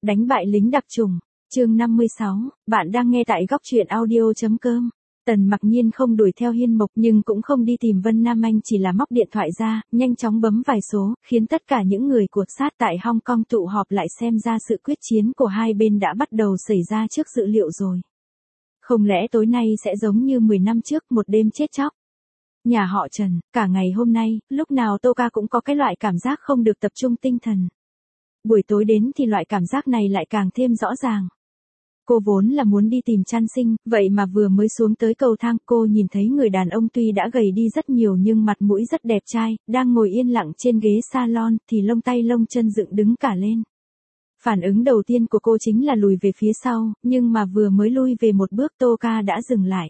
Đánh bại lính đặc chủng, chương 56, bạn đang nghe tại góc truyện audio.com. Tần Mặc Nhiên không đuổi theo Hiên Mộc nhưng cũng không đi tìm Vân Nam Anh, chỉ là móc điện thoại ra, nhanh chóng bấm vài số, khiến tất cả những người cuộc sát tại Hong Kong tụ họp lại, xem ra sự quyết chiến của hai bên đã bắt đầu xảy ra trước dự liệu rồi. Không lẽ tối nay sẽ giống như 10 năm trước, một đêm chết chóc? Nhà họ Trần, cả ngày hôm nay, lúc nào Tô Ca cũng có cái loại cảm giác không được tập trung tinh thần. Buổi tối đến thì loại cảm giác này lại càng thêm rõ ràng. Cô vốn là muốn đi tìm Trăn Sinh, vậy mà vừa mới xuống tới cầu thang, cô nhìn thấy người đàn ông tuy đã gầy đi rất nhiều nhưng mặt mũi rất đẹp trai, đang ngồi yên lặng trên ghế salon, thì lông tay lông chân dựng đứng cả lên. Phản ứng đầu tiên của cô chính là lùi về phía sau, nhưng mà vừa mới lui về một bước Tô Ca đã dừng lại.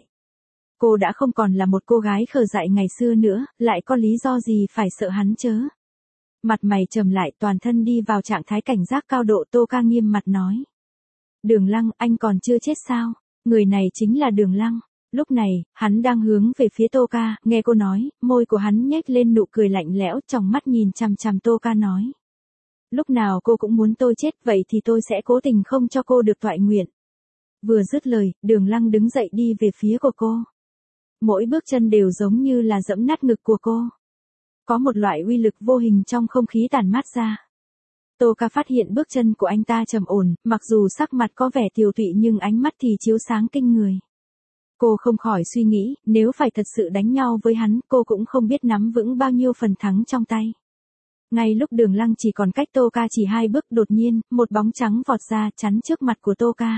Cô đã không còn là một cô gái khờ dại ngày xưa nữa, lại có lý do gì phải sợ hắn chớ. Mặt mày trầm lại, toàn thân đi vào trạng thái cảnh giác cao độ, Tô Ca nghiêm mặt nói. Đường Lăng, anh còn chưa chết sao? Người này chính là Đường Lăng. Lúc này, hắn đang hướng về phía Tô Ca, nghe cô nói, môi của hắn nhếch lên nụ cười lạnh lẽo, tròng mắt nhìn chằm chằm Tô Ca nói. Lúc nào cô cũng muốn tôi chết, vậy thì tôi sẽ cố tình không cho cô được toại nguyện. Vừa dứt lời, Đường Lăng đứng dậy đi về phía của cô. Mỗi bước chân đều giống như là giẫm nát ngực của cô. Có một loại uy lực vô hình trong không khí tản mát ra. Tô Ca phát hiện bước chân của anh ta trầm ổn, mặc dù sắc mặt có vẻ tiều tụy nhưng ánh mắt thì chiếu sáng kinh người. Cô không khỏi suy nghĩ, nếu phải thật sự đánh nhau với hắn, cô cũng không biết nắm vững bao nhiêu phần thắng trong tay. Ngay lúc Đường Lăng chỉ còn cách Tô Ca chỉ 2 bước, đột nhiên, một bóng trắng vọt ra chắn trước mặt của Tô Ca.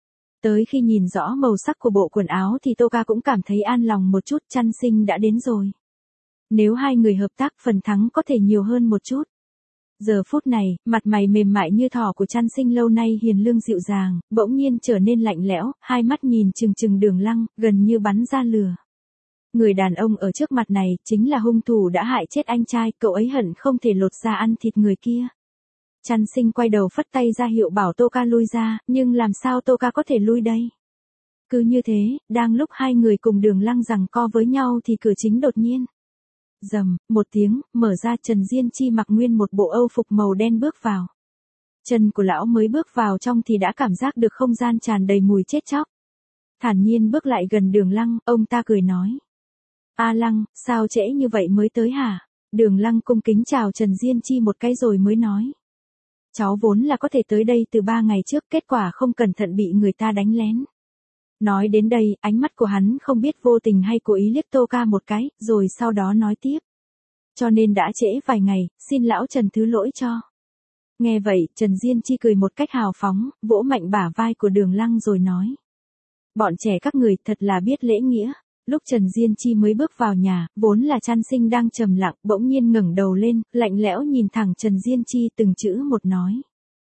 Tới khi nhìn rõ màu sắc của bộ quần áo thì Tô Ca cũng cảm thấy an lòng một chút, Trăn Sinh đã đến rồi. Nếu hai người hợp tác, phần thắng có thể nhiều hơn một chút. Giờ phút này, mặt mày mềm mại như thỏ của Trăn Sinh lâu nay hiền lương dịu dàng, bỗng nhiên trở nên lạnh lẽo, hai mắt nhìn chừng chừng Đường Lăng, gần như bắn ra lửa. Người đàn ông ở trước mặt này chính là hung thủ đã hại chết anh trai, cậu ấy hận không thể lột da ăn thịt người kia. Trăn Sinh quay đầu phất tay ra hiệu bảo Tô Ca lui ra, nhưng làm sao Tô Ca có thể lui đây? Cứ như thế, đang lúc hai người cùng Đường Lăng giằng co với nhau thì cửa chính đột nhiên. Rầm, một tiếng, mở ra, Trần Diên Chi mặc nguyên một bộ âu phục màu đen bước vào. Chân của lão mới bước vào trong thì đã cảm giác được không gian tràn đầy mùi chết chóc. Thản nhiên bước lại gần Đường Lăng, ông ta cười nói. A Lăng, sao trễ như vậy mới tới hả? Đường Lăng cung kính chào Trần Diên Chi một cái rồi mới nói. Cháu vốn là có thể tới đây từ 3 ngày trước, kết quả không cẩn thận bị người ta đánh lén. Nói đến đây, ánh mắt của hắn không biết vô tình hay cố ý liếc Tô Ca một cái, rồi sau đó nói tiếp. Cho nên đã trễ vài ngày, xin lão Trần thứ lỗi cho. Nghe vậy, Trần Diên Chi cười một cách hào phóng, vỗ mạnh bả vai của Đường Lăng rồi nói. Bọn trẻ các người thật là biết lễ nghĩa. Lúc Trần Diên Chi mới bước vào nhà, vốn là Trăn Sinh đang trầm lặng, bỗng nhiên ngẩng đầu lên, lạnh lẽo nhìn thẳng Trần Diên Chi, từng chữ một nói.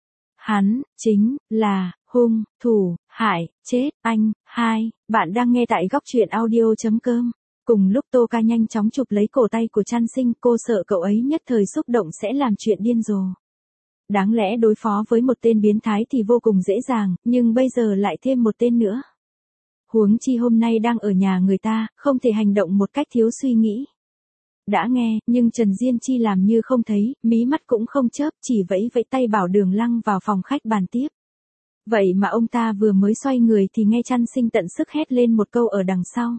Hắn, chính, là, hung, thủ, hại, chết, anh, hai. Bạn đang nghe tại góc truyện audio.com. Cùng lúc Tô Ca nhanh chóng chụp lấy cổ tay của Trăn Sinh, cô sợ cậu ấy nhất thời xúc động sẽ làm chuyện điên rồ. Đáng lẽ đối phó với một tên biến thái thì vô cùng dễ dàng, nhưng bây giờ lại thêm một tên nữa. Huống chi hôm nay đang ở nhà người ta, không thể hành động một cách thiếu suy nghĩ. Đã nghe, nhưng Trần Diên Chi làm như không thấy, mí mắt cũng không chớp, chỉ vẫy vẫy tay bảo Đường Lăng vào phòng khách bàn tiếp. Vậy mà ông ta vừa mới xoay người thì nghe Trăn Sinh tận sức hét lên một câu ở đằng sau.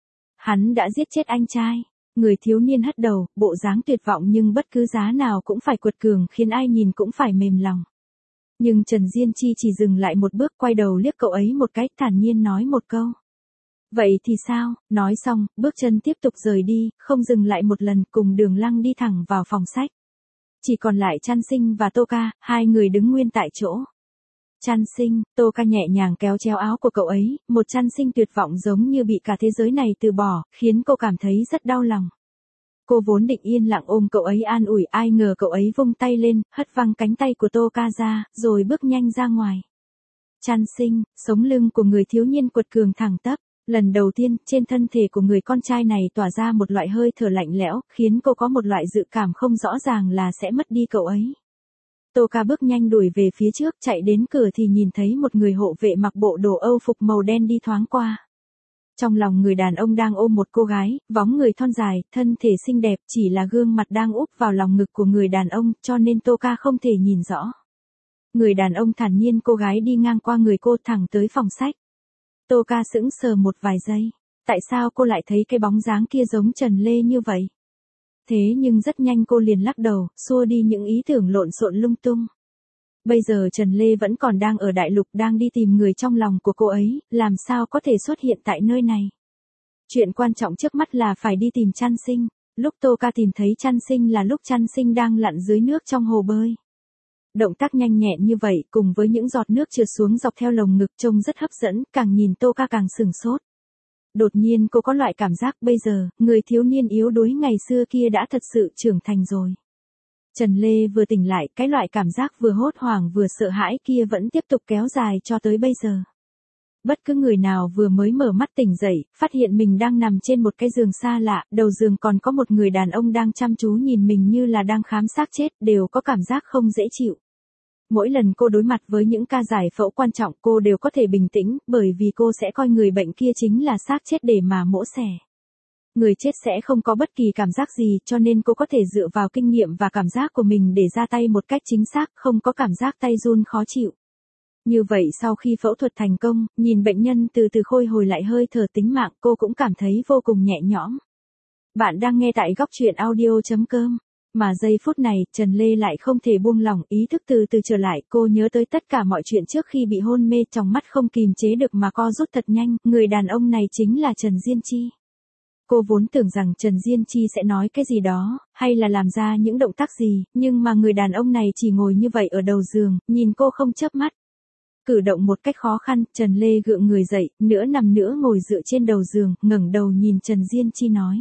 Hắn đã giết chết anh trai. Người thiếu niên hất đầu, bộ dáng tuyệt vọng nhưng bất cứ giá nào cũng phải quật cường, khiến ai nhìn cũng phải mềm lòng. Nhưng Trần Diên Chi chỉ dừng lại một bước, quay đầu liếc cậu ấy một cái, thản nhiên nói một câu. Vậy thì sao? Nói xong, bước chân tiếp tục rời đi, không dừng lại một lần, cùng Đường Lăng đi thẳng vào phòng sách. Chỉ còn lại Trăn Sinh và Tô Ca, hai người đứng nguyên tại chỗ. Trăn Sinh, Tô Ca nhẹ nhàng kéo chéo áo của cậu ấy, một Trăn Sinh tuyệt vọng giống như bị cả thế giới này từ bỏ, khiến cô cảm thấy rất đau lòng. Cô vốn định yên lặng ôm cậu ấy an ủi, ai ngờ cậu ấy vung tay lên, hất văng cánh tay của Tô Ca ra, rồi bước nhanh ra ngoài. Trăn Sinh, sống lưng của người thiếu niên quật cường thẳng tắp. Lần đầu tiên, trên thân thể của người con trai này tỏa ra một loại hơi thở lạnh lẽo, khiến cô có một loại dự cảm không rõ ràng là sẽ mất đi cậu ấy. Tô Ca bước nhanh đuổi về phía trước, chạy đến cửa thì nhìn thấy một người hộ vệ mặc bộ đồ âu phục màu đen đi thoáng qua. Trong lòng người đàn ông đang ôm một cô gái, bóng người thon dài, thân thể xinh đẹp, chỉ là gương mặt đang úp vào lòng ngực của người đàn ông, cho nên Tô Ca không thể nhìn rõ. Người đàn ông thản nhiên cô gái đi ngang qua người cô thẳng tới phòng sách. Tô Ca sững sờ một vài giây. Tại sao cô lại thấy cái bóng dáng kia giống Trần Lê như vậy? Thế nhưng rất nhanh cô liền lắc đầu, xua đi những ý tưởng lộn xộn lung tung. Bây giờ Trần Lê vẫn còn đang ở đại lục đang đi tìm người trong lòng của cô ấy, làm sao có thể xuất hiện tại nơi này. Chuyện quan trọng trước mắt là phải đi tìm Chăn Sinh. Lúc Tô Ca tìm thấy Chăn Sinh là lúc Chăn Sinh đang lặn dưới nước trong hồ bơi. Động tác nhanh nhẹn như vậy cùng với những giọt nước trượt xuống dọc theo lồng ngực trông rất hấp dẫn, càng nhìn Tô Ca càng sửng sốt. Đột nhiên cô có loại cảm giác bây giờ, người thiếu niên yếu đuối ngày xưa kia đã thật sự trưởng thành rồi. Trần Lê vừa tỉnh lại, cái loại cảm giác vừa hốt hoảng vừa sợ hãi kia vẫn tiếp tục kéo dài cho tới bây giờ. Bất cứ người nào vừa mới mở mắt tỉnh dậy, phát hiện mình đang nằm trên một cái giường xa lạ, đầu giường còn có một người đàn ông đang chăm chú nhìn mình như là đang khám xác chết, đều có cảm giác không dễ chịu. Mỗi lần cô đối mặt với những ca giải phẫu quan trọng cô đều có thể bình tĩnh, bởi vì cô sẽ coi người bệnh kia chính là xác chết để mà mổ xẻ. Người chết sẽ không có bất kỳ cảm giác gì cho nên cô có thể dựa vào kinh nghiệm và cảm giác của mình để ra tay một cách chính xác, không có cảm giác tay run khó chịu. Như vậy sau khi phẫu thuật thành công, nhìn bệnh nhân từ từ khôi hồi lại hơi thở tính mạng cô cũng cảm thấy vô cùng nhẹ nhõm. Bạn đang nghe tại góc truyện audio.com. Mà giây phút này, Trần Lê lại không thể buông lỏng, ý thức từ từ trở lại, cô nhớ tới tất cả mọi chuyện trước khi bị hôn mê, trong mắt không kìm chế được mà co rút thật nhanh, người đàn ông này chính là Trần Diên Chi. Cô vốn tưởng rằng Trần Diên Chi sẽ nói cái gì đó, hay là làm ra những động tác gì, nhưng mà người đàn ông này chỉ ngồi như vậy ở đầu giường, nhìn cô không chớp mắt. Cử động một cách khó khăn, Trần Lê gượng người dậy, nửa nằm nữa ngồi dựa trên đầu giường, ngẩng đầu nhìn Trần Diên Chi nói.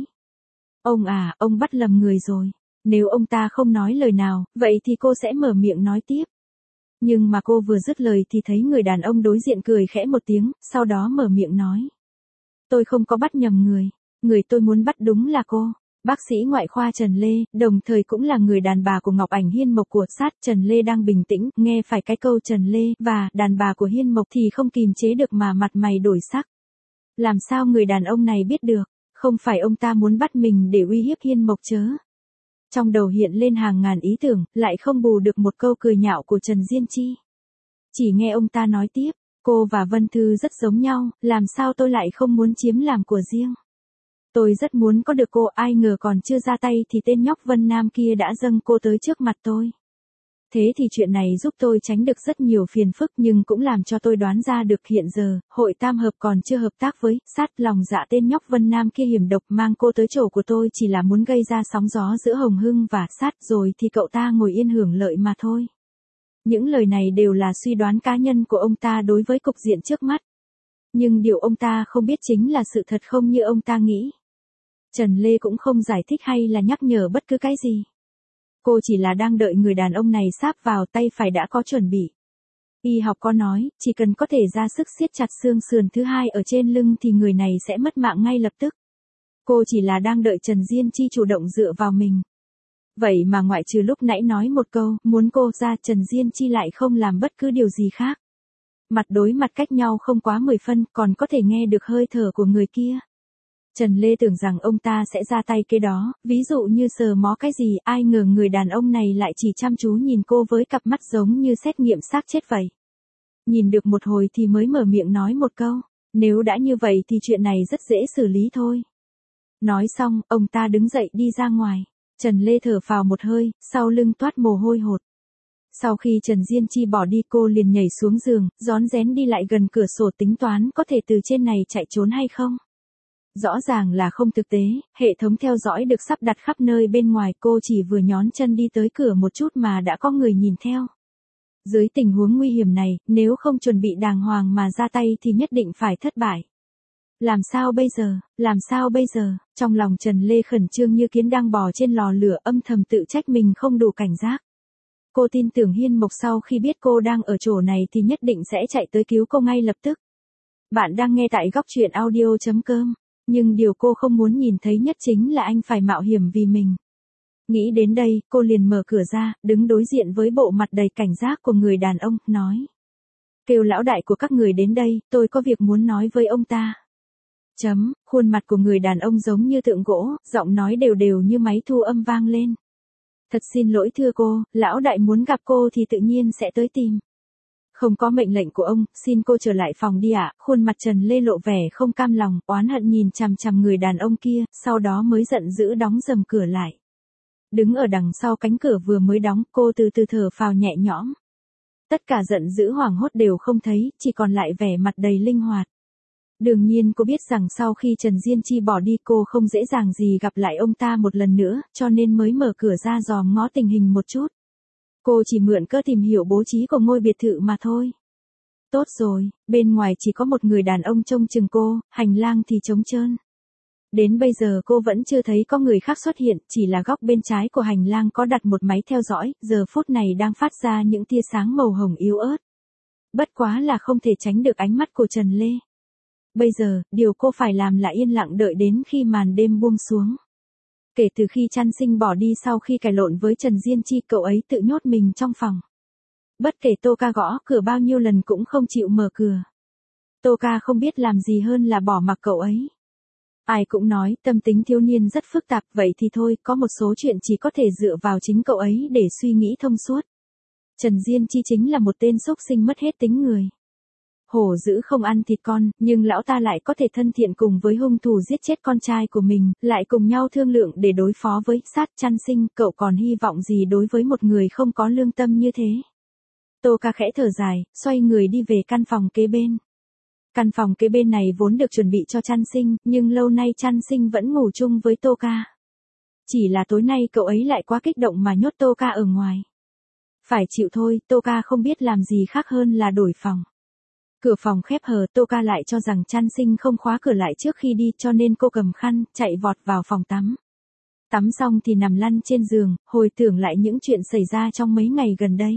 Ông à, ông bắt lầm người rồi. Nếu ông ta không nói lời nào, vậy thì cô sẽ mở miệng nói tiếp. Nhưng mà cô vừa dứt lời thì thấy người đàn ông đối diện cười khẽ một tiếng, sau đó mở miệng nói. Tôi không có bắt nhầm người. Người tôi muốn bắt đúng là cô. Bác sĩ ngoại khoa Trần Lê, đồng thời cũng là người đàn bà của Ngọc Ảnh Hiên Mộc của sát. Trần Lê đang bình tĩnh, nghe phải cái câu Trần Lê và đàn bà của Hiên Mộc thì không kìm chế được mà mặt mày đổi sắc. Làm sao người đàn ông này biết được, không phải ông ta muốn bắt mình để uy hiếp Hiên Mộc chớ. Trong đầu hiện lên hàng ngàn ý tưởng, lại không bù được một câu cười nhạo của Trần Diên Chi. Chỉ nghe ông ta nói tiếp, cô và Vân Thư rất giống nhau, làm sao tôi lại không muốn chiếm làm của riêng. Tôi rất muốn có được cô, ai ngờ còn chưa ra tay thì tên nhóc Vân Nam kia đã dâng cô tới trước mặt tôi. Thế thì chuyện này giúp tôi tránh được rất nhiều phiền phức nhưng cũng làm cho tôi đoán ra được hiện giờ, hội tam hợp còn chưa hợp tác với, sát lòng dạ tên nhóc Vân Nam kia hiểm độc mang cô tới chỗ của tôi chỉ là muốn gây ra sóng gió giữa Hồng Hưng và sát rồi thì cậu ta ngồi yên hưởng lợi mà thôi. Những lời này đều là suy đoán cá nhân của ông ta đối với cục diện trước mắt. Nhưng điều ông ta không biết chính là sự thật không như ông ta nghĩ. Trần Lê cũng không giải thích hay là nhắc nhở bất cứ cái gì. Cô chỉ là đang đợi người đàn ông này sáp vào, tay phải đã có chuẩn bị. Y học có nói, chỉ cần có thể ra sức siết chặt xương sườn thứ hai ở trên lưng thì người này sẽ mất mạng ngay lập tức. Cô chỉ là đang đợi Trần Diên Chi chủ động dựa vào mình. Vậy mà ngoại trừ lúc nãy nói một câu, muốn cô ra, Trần Diên Chi lại không làm bất cứ điều gì khác. Mặt đối mặt cách nhau không quá 10 phân, còn có thể nghe được hơi thở của người kia. Trần Lê tưởng rằng ông ta sẽ ra tay cái đó, ví dụ như sờ mó cái gì, ai ngờ người đàn ông này lại chỉ chăm chú nhìn cô với cặp mắt giống như xét nghiệm xác chết vậy. Nhìn được một hồi thì mới mở miệng nói một câu, nếu đã như vậy thì chuyện này rất dễ xử lý thôi. Nói xong, ông ta đứng dậy đi ra ngoài. Trần Lê thở phào một hơi, sau lưng toát mồ hôi hột. Sau khi Trần Diên Chi bỏ đi cô liền nhảy xuống giường, rón rén đi lại gần cửa sổ tính toán có thể từ trên này chạy trốn hay không. Rõ ràng là không thực tế, hệ thống theo dõi được sắp đặt khắp nơi bên ngoài, cô chỉ vừa nhón chân đi tới cửa một chút mà đã có người nhìn theo. Dưới tình huống nguy hiểm này, nếu không chuẩn bị đàng hoàng mà ra tay thì nhất định phải thất bại. Làm sao bây giờ, làm sao bây giờ, trong lòng Trần Lê khẩn trương như kiến đang bò trên lò lửa, âm thầm tự trách mình không đủ cảnh giác. Cô tin tưởng Hiên Mộc sau khi biết cô đang ở chỗ này thì nhất định sẽ chạy tới cứu cô ngay lập tức. Bạn đang nghe tại góc truyện audio.com. Nhưng điều cô không muốn nhìn thấy nhất chính là anh phải mạo hiểm vì mình. Nghĩ đến đây, cô liền mở cửa ra, đứng đối diện với bộ mặt đầy cảnh giác của người đàn ông, nói. Kêu lão đại của các người đến đây, tôi có việc muốn nói với ông ta. Khuôn mặt của người đàn ông giống như tượng gỗ, giọng nói đều đều như máy thu âm vang lên. Thật xin lỗi thưa cô, lão đại muốn gặp cô thì tự nhiên sẽ tới tìm. Không có mệnh lệnh của ông, xin cô trở lại phòng đi ạ. Khuôn mặt Trần Lê lộ vẻ không cam lòng, oán hận nhìn chằm chằm người đàn ông kia, sau đó mới giận dữ đóng rầm cửa lại. Đứng ở đằng sau cánh cửa vừa mới đóng, cô từ từ thở phào nhẹ nhõm. Tất cả giận dữ hoảng hốt đều không thấy, chỉ còn lại vẻ mặt đầy linh hoạt. Đương nhiên cô biết rằng sau khi Trần Diên Chi bỏ đi cô không dễ dàng gì gặp lại ông ta một lần nữa, cho nên mới mở cửa ra dòm ngó tình hình một chút. Cô chỉ mượn cớ tìm hiểu bố trí của ngôi biệt thự mà thôi. Tốt rồi, bên ngoài chỉ có một người đàn ông trông chừng cô, hành lang thì trống trơn. Đến bây giờ cô vẫn chưa thấy có người khác xuất hiện, chỉ là góc bên trái của hành lang có đặt một máy theo dõi, giờ phút này đang phát ra những tia sáng màu hồng yếu ớt. Bất quá là không thể tránh được ánh mắt của Trần Lê. Bây giờ, điều cô phải làm là yên lặng đợi đến khi màn đêm buông xuống. Kể từ khi Trăn Sinh bỏ đi sau khi cãi lộn với Trần Diên Chi, cậu ấy tự nhốt mình trong phòng. Bất kể Tô Ca gõ cửa bao nhiêu lần cũng không chịu mở cửa. Tô Ca không biết làm gì hơn là bỏ mặc cậu ấy. Ai cũng nói tâm tính thiếu niên rất phức tạp, vậy thì thôi, có một số chuyện chỉ có thể dựa vào chính cậu ấy để suy nghĩ thông suốt. Trần Diên Chi chính là một tên xúc sinh mất hết tính người. Hổ dữ không ăn thịt con, nhưng lão ta lại có thể thân thiện cùng với hung thủ giết chết con trai của mình, lại cùng nhau thương lượng để đối phó với sát Trăn Sinh, cậu còn hy vọng gì đối với một người không có lương tâm như thế. Tô Ca khẽ thở dài, xoay người đi về căn phòng kế bên. Căn phòng kế bên này vốn được chuẩn bị cho Trăn Sinh, nhưng lâu nay Trăn Sinh vẫn ngủ chung với Tô Ca. Chỉ là tối nay cậu ấy lại quá kích động mà nhốt Tô Ca ở ngoài. Phải chịu thôi, Tô Ca không biết làm gì khác hơn là đổi phòng. Cửa phòng khép hờ, Tô Ca lại cho rằng Trăn Sinh không khóa cửa lại trước khi đi, cho nên cô cầm khăn, chạy vọt vào phòng tắm. Tắm xong thì nằm lăn trên giường, hồi tưởng lại những chuyện xảy ra trong mấy ngày gần đây.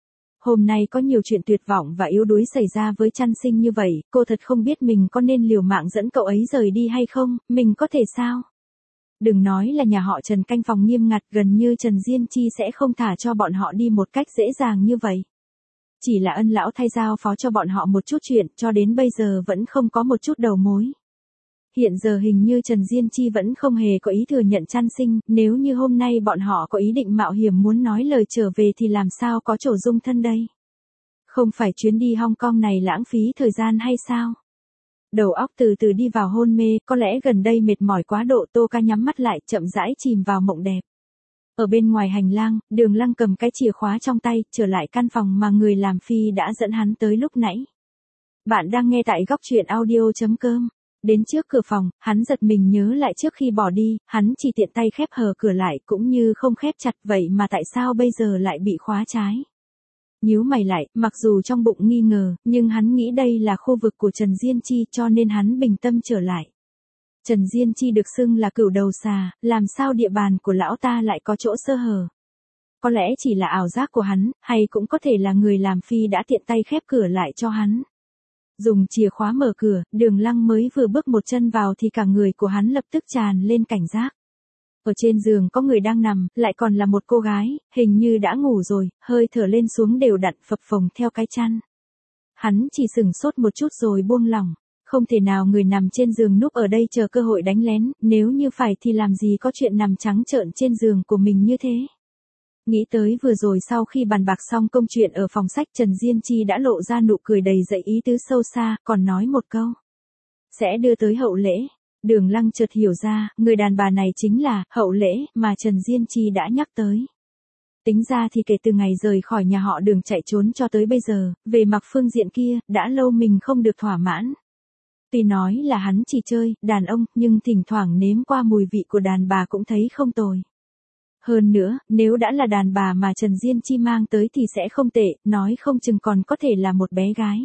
Hôm nay có nhiều chuyện tuyệt vọng và yếu đuối xảy ra với Trăn Sinh như vậy, cô thật không biết mình có nên liều mạng dẫn cậu ấy rời đi hay không, mình có thể sao? Đừng nói là nhà họ Trần canh phòng nghiêm ngặt, gần như Trần Diên Chi sẽ không thả cho bọn họ đi một cách dễ dàng như vậy. Chỉ là ân lão thay giao phó cho bọn họ một chút chuyện, cho đến bây giờ vẫn không có một chút đầu mối. Hiện giờ hình như Trần Diên Chi vẫn không hề có ý thừa nhận Trăn Sinh, nếu như hôm nay bọn họ có ý định mạo hiểm muốn nói lời trở về thì làm sao có chỗ dung thân đây? Không phải chuyến đi Hong Kong này lãng phí thời gian hay sao? Đầu óc từ từ đi vào hôn mê, có lẽ gần đây mệt mỏi quá độ. Tô Ca nhắm mắt lại, chậm rãi chìm vào mộng đẹp. Ở bên ngoài hành lang, Đường Lăng cầm cái chìa khóa trong tay, trở lại căn phòng mà người làm phi đã dẫn hắn tới lúc nãy. Bạn đang nghe tại góc truyện audio.com. Đến trước cửa phòng, hắn giật mình nhớ lại trước khi bỏ đi, hắn chỉ tiện tay khép hờ cửa lại cũng như không khép chặt, vậy mà tại sao bây giờ lại bị khóa trái. Nhíu mày lại, mặc dù trong bụng nghi ngờ, nhưng hắn nghĩ đây là khu vực của Trần Diên Chi cho nên hắn bình tâm trở lại. Trần Diên Chi được xưng là cửu đầu xà, làm sao địa bàn của lão ta lại có chỗ sơ hở. Có lẽ chỉ là ảo giác của hắn, hay cũng có thể là người làm phi đã tiện tay khép cửa lại cho hắn. Dùng chìa khóa mở cửa, Đường Lăng mới vừa bước một chân vào thì cả người của hắn lập tức tràn lên cảnh giác. Ở trên giường có người đang nằm, lại còn là một cô gái, hình như đã ngủ rồi, hơi thở lên xuống đều đặn phập phồng theo cái chăn. Hắn chỉ sửng sốt một chút rồi buông lỏng. Không thể nào người nằm trên giường núp ở đây chờ cơ hội đánh lén, nếu như phải thì làm gì có chuyện nằm trắng trợn trên giường của mình như thế. Nghĩ tới vừa rồi sau khi bàn bạc xong công chuyện ở phòng sách, Trần Diên Chi đã lộ ra nụ cười đầy dậy ý tứ sâu xa, còn nói một câu. Sẽ đưa tới hậu lễ. Đường Lăng chợt hiểu ra, người đàn bà này chính là hậu lễ mà Trần Diên Chi đã nhắc tới. Tính ra thì kể từ ngày rời khỏi nhà họ Đường chạy trốn cho tới bây giờ, về mặt phương diện kia, đã lâu mình không được thỏa mãn. Tuy nói là hắn chỉ chơi, đàn ông, nhưng thỉnh thoảng nếm qua mùi vị của đàn bà cũng thấy không tồi. Hơn nữa, nếu đã là đàn bà mà Trần Diên Chi mang tới thì sẽ không tệ, nói không chừng còn có thể là một bé gái.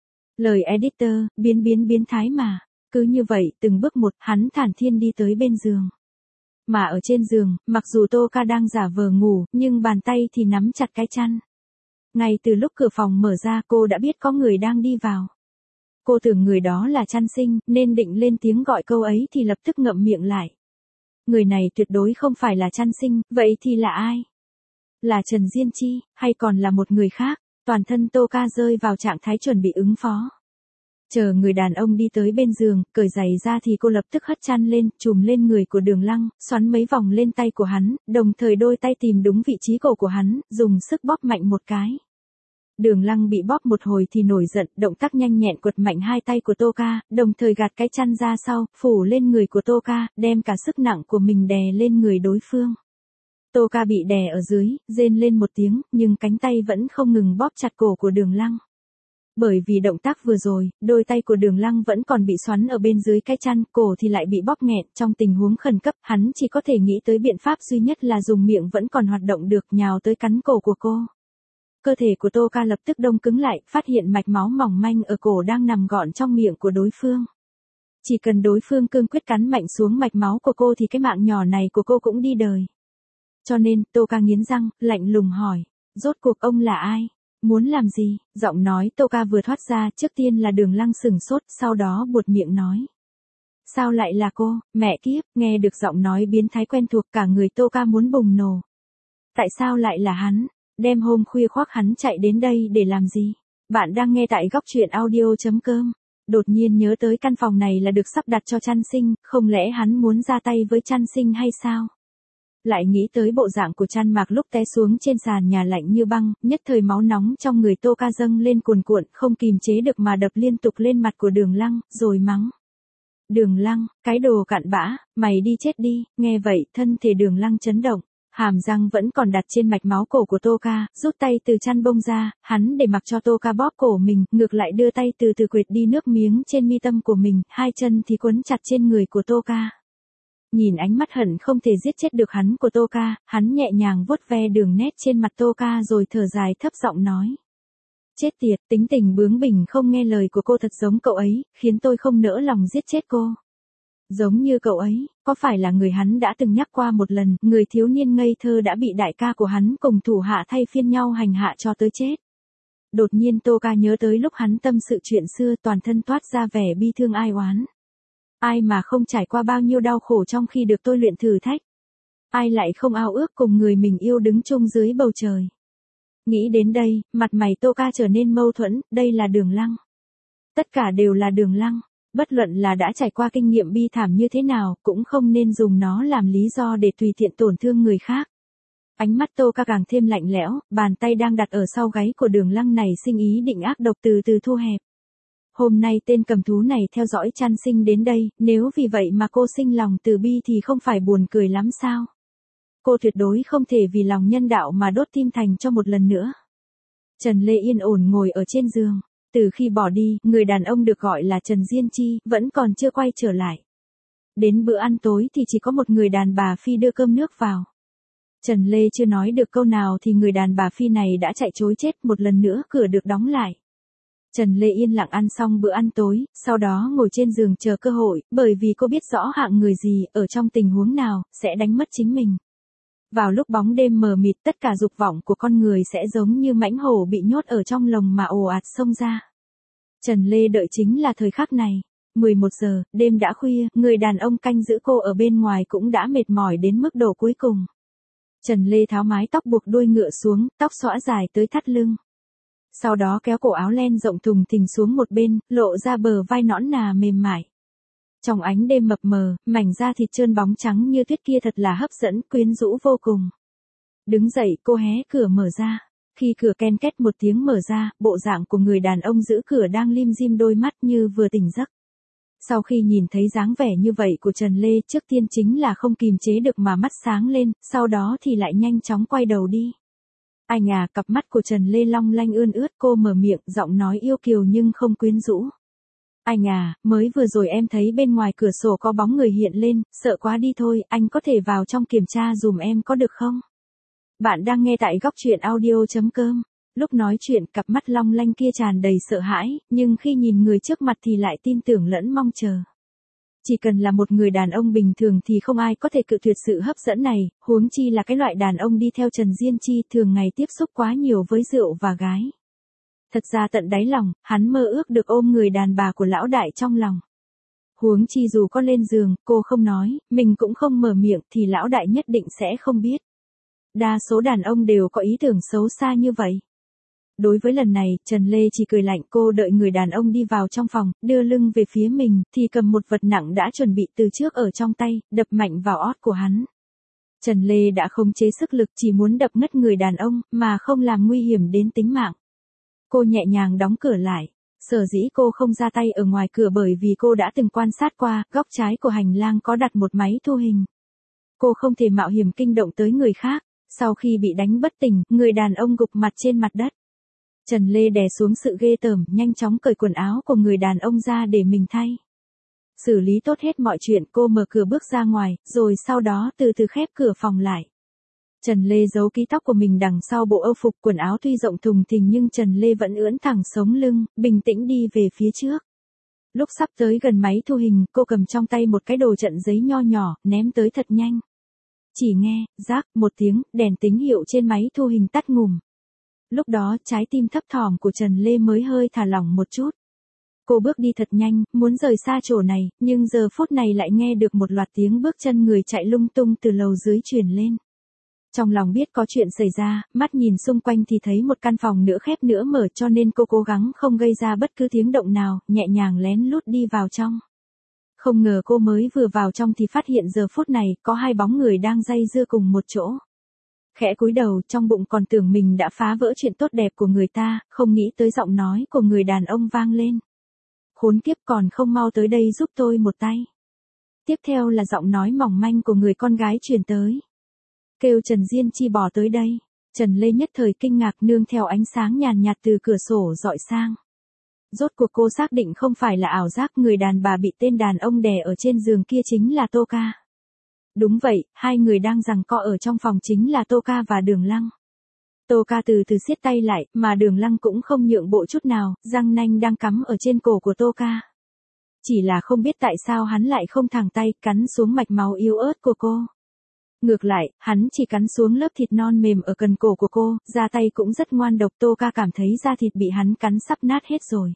Lời editor, biến thái mà. Cứ như vậy, từng bước một, hắn thản thiên đi tới bên giường. Mà ở trên giường, mặc dù Tô Ca đang giả vờ ngủ, nhưng bàn tay thì nắm chặt cái chăn. Ngay từ lúc cửa phòng mở ra cô đã biết có người đang đi vào. Cô tưởng người đó là Trăn Sinh, nên định lên tiếng gọi câu ấy thì lập tức ngậm miệng lại. Người này tuyệt đối không phải là Trăn Sinh, vậy thì là ai? Là Trần Diên Chi, hay còn là một người khác? Toàn thân Tô Ca rơi vào trạng thái chuẩn bị ứng phó. Chờ người đàn ông đi tới bên giường, cởi giày ra thì cô lập tức hất chăn lên, trùm lên người của Đường Lăng, xoắn mấy vòng lên tay của hắn, đồng thời đôi tay tìm đúng vị trí cổ của hắn, dùng sức bóp mạnh một cái. Đường Lăng bị bóp một hồi thì nổi giận, động tác nhanh nhẹn quật mạnh hai tay của Tô Ca, đồng thời gạt cái chăn ra sau, phủ lên người của Tô Ca, đem cả sức nặng của mình đè lên người đối phương. Tô Ca bị đè ở dưới, rên lên một tiếng, nhưng cánh tay vẫn không ngừng bóp chặt cổ của Đường Lăng. Bởi vì động tác vừa rồi, đôi tay của Đường Lăng vẫn còn bị xoắn ở bên dưới cái chăn, cổ thì lại bị bóp nghẹn, trong tình huống khẩn cấp, hắn chỉ có thể nghĩ tới biện pháp duy nhất là dùng miệng vẫn còn hoạt động được nhào tới cắn cổ của cô. Cơ thể của Tô Ca lập tức đông cứng lại, phát hiện mạch máu mỏng manh ở cổ đang nằm gọn trong miệng của đối phương. Chỉ cần đối phương cương quyết cắn mạnh xuống mạch máu của cô thì cái mạng nhỏ này của cô cũng đi đời. Cho nên, Tô Ca nghiến răng, lạnh lùng hỏi, rốt cuộc ông là ai? Muốn làm gì? Giọng nói Tô Ca vừa thoát ra, trước tiên là Đường Lăng sừng sốt, sau đó buột miệng nói. Sao lại là cô? Mẹ kiếp, nghe được giọng nói biến thái quen thuộc, cả người Tô Ca muốn bùng nổ. Tại sao lại là hắn? Đêm hôm khuya khoác hắn chạy đến đây để làm gì? Bạn đang nghe tại góc truyện audio.com. Đột nhiên nhớ tới căn phòng này là được sắp đặt cho Trăn Sinh, không lẽ hắn muốn ra tay với Trăn Sinh hay sao? Lại nghĩ tới bộ dạng của Trăn Mạc lúc té xuống trên sàn nhà lạnh như băng, nhất thời máu nóng trong người Tô Ca dâng lên cuồn cuộn, không kìm chế được mà đập liên tục lên mặt của Đường Lăng, rồi mắng. Đường Lăng, cái đồ cặn bã, mày đi chết đi. Nghe vậy, thân thể Đường Lăng chấn động. Hàm răng vẫn còn đặt trên mạch máu cổ của Tô Ca, rút tay từ chăn bông ra, hắn để mặc cho Tô Ca bóp cổ mình, ngược lại đưa tay từ từ quệt đi nước miếng trên mi tâm của mình, hai chân thì quấn chặt trên người của Tô Ca. Nhìn ánh mắt hận không thể giết chết được hắn của Tô Ca, hắn nhẹ nhàng vuốt ve đường nét trên mặt Tô Ca rồi thở dài thấp giọng nói. Chết tiệt, tính tình bướng bỉnh không nghe lời của cô thật giống cậu ấy, khiến tôi không nỡ lòng giết chết cô. Giống như cậu ấy, có phải là người hắn đã từng nhắc qua một lần, người thiếu niên ngây thơ đã bị đại ca của hắn cùng thủ hạ thay phiên nhau hành hạ cho tới chết. Đột nhiên Tô Ca nhớ tới lúc hắn tâm sự chuyện xưa, toàn thân toát ra vẻ bi thương ai oán. Ai mà không trải qua bao nhiêu đau khổ trong khi được tôi luyện thử thách. Ai lại không ao ước cùng người mình yêu đứng chung dưới bầu trời. Nghĩ đến đây, mặt mày Tô Ca trở nên mâu thuẫn, đây là Đường Lăng. Tất cả đều là Đường Lăng. Bất luận là đã trải qua kinh nghiệm bi thảm như thế nào, cũng không nên dùng nó làm lý do để tùy tiện tổn thương người khác. Ánh mắt Tô Ca càng thêm lạnh lẽo, bàn tay đang đặt ở sau gáy của Đường Lăng này sinh ý định ác độc từ từ thu hẹp. Hôm nay tên cầm thú này theo dõi Trăn Sinh đến đây, nếu vì vậy mà cô sinh lòng từ bi thì không phải buồn cười lắm sao? Cô tuyệt đối không thể vì lòng nhân đạo mà đốt tim Thành cho một lần nữa. Trần Lê yên ổn ngồi ở trên giường. Từ khi bỏ đi, người đàn ông được gọi là Trần Diên Chi, vẫn còn chưa quay trở lại. Đến bữa ăn tối thì chỉ có một người đàn bà Phi đưa cơm nước vào. Trần Lê chưa nói được câu nào thì người đàn bà Phi này đã chạy trối chết, một lần nữa cửa được đóng lại. Trần Lê yên lặng ăn xong bữa ăn tối, sau đó ngồi trên giường chờ cơ hội, bởi vì cô biết rõ hạng người gì, ở trong tình huống nào, sẽ đánh mất chính mình. Vào lúc bóng đêm mờ mịt, tất cả dục vọng của con người sẽ giống như mãnh hổ bị nhốt ở trong lồng mà ồ ạt xông ra. Trần Lê đợi chính là thời khắc này. 11 giờ, đêm đã khuya, người đàn ông canh giữ cô ở bên ngoài cũng đã mệt mỏi đến mức độ cuối cùng. Trần Lê tháo mái tóc buộc đuôi ngựa xuống, tóc xõa dài tới thắt lưng. Sau đó kéo cổ áo len rộng thùng thình xuống một bên, lộ ra bờ vai nõn nà mềm mại. Trong ánh đêm mập mờ, mảnh da thịt trơn bóng trắng như tuyết kia thật là hấp dẫn, quyến rũ vô cùng. Đứng dậy, cô hé cửa mở ra. Khi cửa ken két một tiếng mở ra, bộ dạng của người đàn ông giữ cửa đang lim dim đôi mắt như vừa tỉnh giấc. Sau khi nhìn thấy dáng vẻ như vậy của Trần Lê, trước tiên chính là không kìm chế được mà mắt sáng lên, sau đó thì lại nhanh chóng quay đầu đi. Anh à, cặp mắt của Trần Lê long lanh ươn ướt, cô mở miệng, giọng nói yêu kiều nhưng không quyến rũ. Anh à, mới vừa rồi em thấy bên ngoài cửa sổ có bóng người hiện lên, sợ quá đi thôi, anh có thể vào trong kiểm tra dùm em có được không? Bạn đang nghe tại góc truyện audio.com. Lúc nói chuyện, cặp mắt long lanh kia tràn đầy sợ hãi, nhưng khi nhìn người trước mặt thì lại tin tưởng lẫn mong chờ. Chỉ cần là một người đàn ông bình thường thì không ai có thể cự tuyệt sự hấp dẫn này, huống chi là cái loại đàn ông đi theo Trần Diên Chi thường ngày tiếp xúc quá nhiều với rượu và gái. Thật ra tận đáy lòng, hắn mơ ước được ôm người đàn bà của lão đại trong lòng. Huống chi dù có lên giường, cô không nói, mình cũng không mở miệng thì lão đại nhất định sẽ không biết. Đa số đàn ông đều có ý tưởng xấu xa như vậy. Đối với lần này, Trần Lê chỉ cười lạnh. Cô đợi người đàn ông đi vào trong phòng, đưa lưng về phía mình, thì cầm một vật nặng đã chuẩn bị từ trước ở trong tay, đập mạnh vào ót của hắn. Trần Lê đã khống chế sức lực, chỉ muốn đập ngất người đàn ông, mà không làm nguy hiểm đến tính mạng. Cô nhẹ nhàng đóng cửa lại. Sở dĩ cô không ra tay ở ngoài cửa bởi vì cô đã từng quan sát qua, góc trái của hành lang có đặt một máy thu hình. Cô không thể mạo hiểm kinh động tới người khác. Sau khi bị đánh bất tỉnh, người đàn ông gục mặt trên mặt đất. Trần Lê đè xuống sự ghê tởm, nhanh chóng cởi quần áo của người đàn ông ra để mình thay. Xử lý tốt hết mọi chuyện, cô mở cửa bước ra ngoài, rồi sau đó từ từ khép cửa phòng lại. Trần Lê giấu ký tóc của mình đằng sau bộ âu phục, quần áo tuy rộng thùng thình nhưng Trần Lê vẫn ưỡn thẳng sống lưng, bình tĩnh đi về phía trước. Lúc sắp tới gần máy thu hình, cô cầm trong tay một cái đồ trận giấy nho nhỏ, ném tới thật nhanh. Chỉ nghe, rác, một tiếng, đèn tín hiệu trên máy thu hình tắt ngùm. Lúc đó, trái tim thấp thỏm của Trần Lê mới hơi thả lỏng một chút. Cô bước đi thật nhanh, muốn rời xa chỗ này, nhưng giờ phút này lại nghe được một loạt tiếng bước chân người chạy lung tung từ lầu dưới truyền lên. Trong lòng biết có chuyện xảy ra, mắt nhìn xung quanh thì thấy một căn phòng nữa khép nữa mở, cho nên cô cố gắng không gây ra bất cứ tiếng động nào, nhẹ nhàng lén lút đi vào trong. Không ngờ cô mới vừa vào trong thì phát hiện giờ phút này có hai bóng người đang day dưa cùng một chỗ. Khẽ cúi đầu, trong bụng còn tưởng mình đã phá vỡ chuyện tốt đẹp của người ta, không nghĩ tới giọng nói của người đàn ông vang lên. Khốn kiếp, còn không mau tới đây giúp tôi một tay. Tiếp theo là giọng nói mỏng manh của người con gái truyền tới. Kêu Trần Diên Chi bỏ tới đây. Trần Lê nhất thời kinh ngạc, nương theo ánh sáng nhàn nhạt từ cửa sổ dọi sang. Rốt cuộc cô xác định không phải là ảo giác, người đàn bà bị tên đàn ông đè ở trên giường kia chính là Tô Ca. Đúng vậy, hai người đang giằng co ở trong phòng chính là Tô Ca và Đường Lăng. Tô Ca từ từ siết tay lại, mà Đường Lăng cũng không nhượng bộ chút nào, răng nanh đang cắm ở trên cổ của Tô Ca. Chỉ là không biết tại sao hắn lại không thẳng tay, cắn xuống mạch máu yếu ớt của cô. Ngược lại, hắn chỉ cắn xuống lớp thịt non mềm ở cần cổ của cô, ra tay cũng rất ngoan độc. Tô Ca cảm thấy da thịt bị hắn cắn sắp nát hết rồi.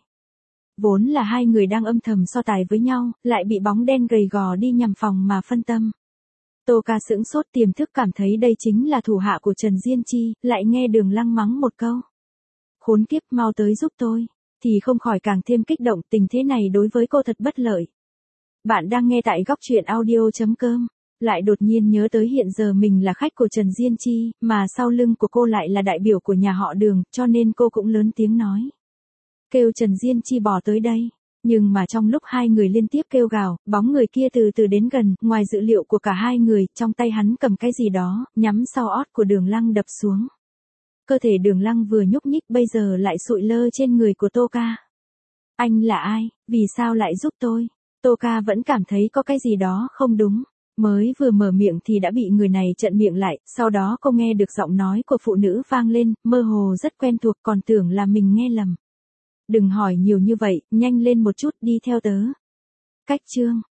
Vốn là hai người đang âm thầm so tài với nhau, lại bị bóng đen gầy gò đi nhằm phòng mà phân tâm. Tô Ca sững sốt, tiềm thức cảm thấy đây chính là thủ hạ của Trần Diên Chi, lại nghe Đường Lăng mắng một câu. Khốn kiếp, mau tới giúp tôi, thì không khỏi càng thêm kích động, tình thế này đối với cô thật bất lợi. Bạn đang nghe tại góc truyện audio.com. Lại đột nhiên nhớ tới hiện giờ mình là khách của Trần Diên Chi, mà sau lưng của cô lại là đại biểu của nhà họ Đường, cho nên cô cũng lớn tiếng nói. Kêu Trần Diên Chi bỏ tới đây. Nhưng mà trong lúc hai người liên tiếp kêu gào, bóng người kia từ từ đến gần, ngoài dự liệu của cả hai người, trong tay hắn cầm cái gì đó, nhắm sau ót của Đường Lăng đập xuống. Cơ thể Đường Lăng vừa nhúc nhích bây giờ lại sụi lơ trên người của Tô Ca. Anh là ai, vì sao lại giúp tôi? Tô Ca vẫn cảm thấy có cái gì đó không đúng. Mới vừa mở miệng thì đã bị người này chặn miệng lại, sau đó cô nghe được giọng nói của phụ nữ vang lên, mơ hồ rất quen thuộc, còn tưởng là mình nghe lầm. Đừng hỏi nhiều như vậy, nhanh lên một chút, đi theo tớ. Cách chương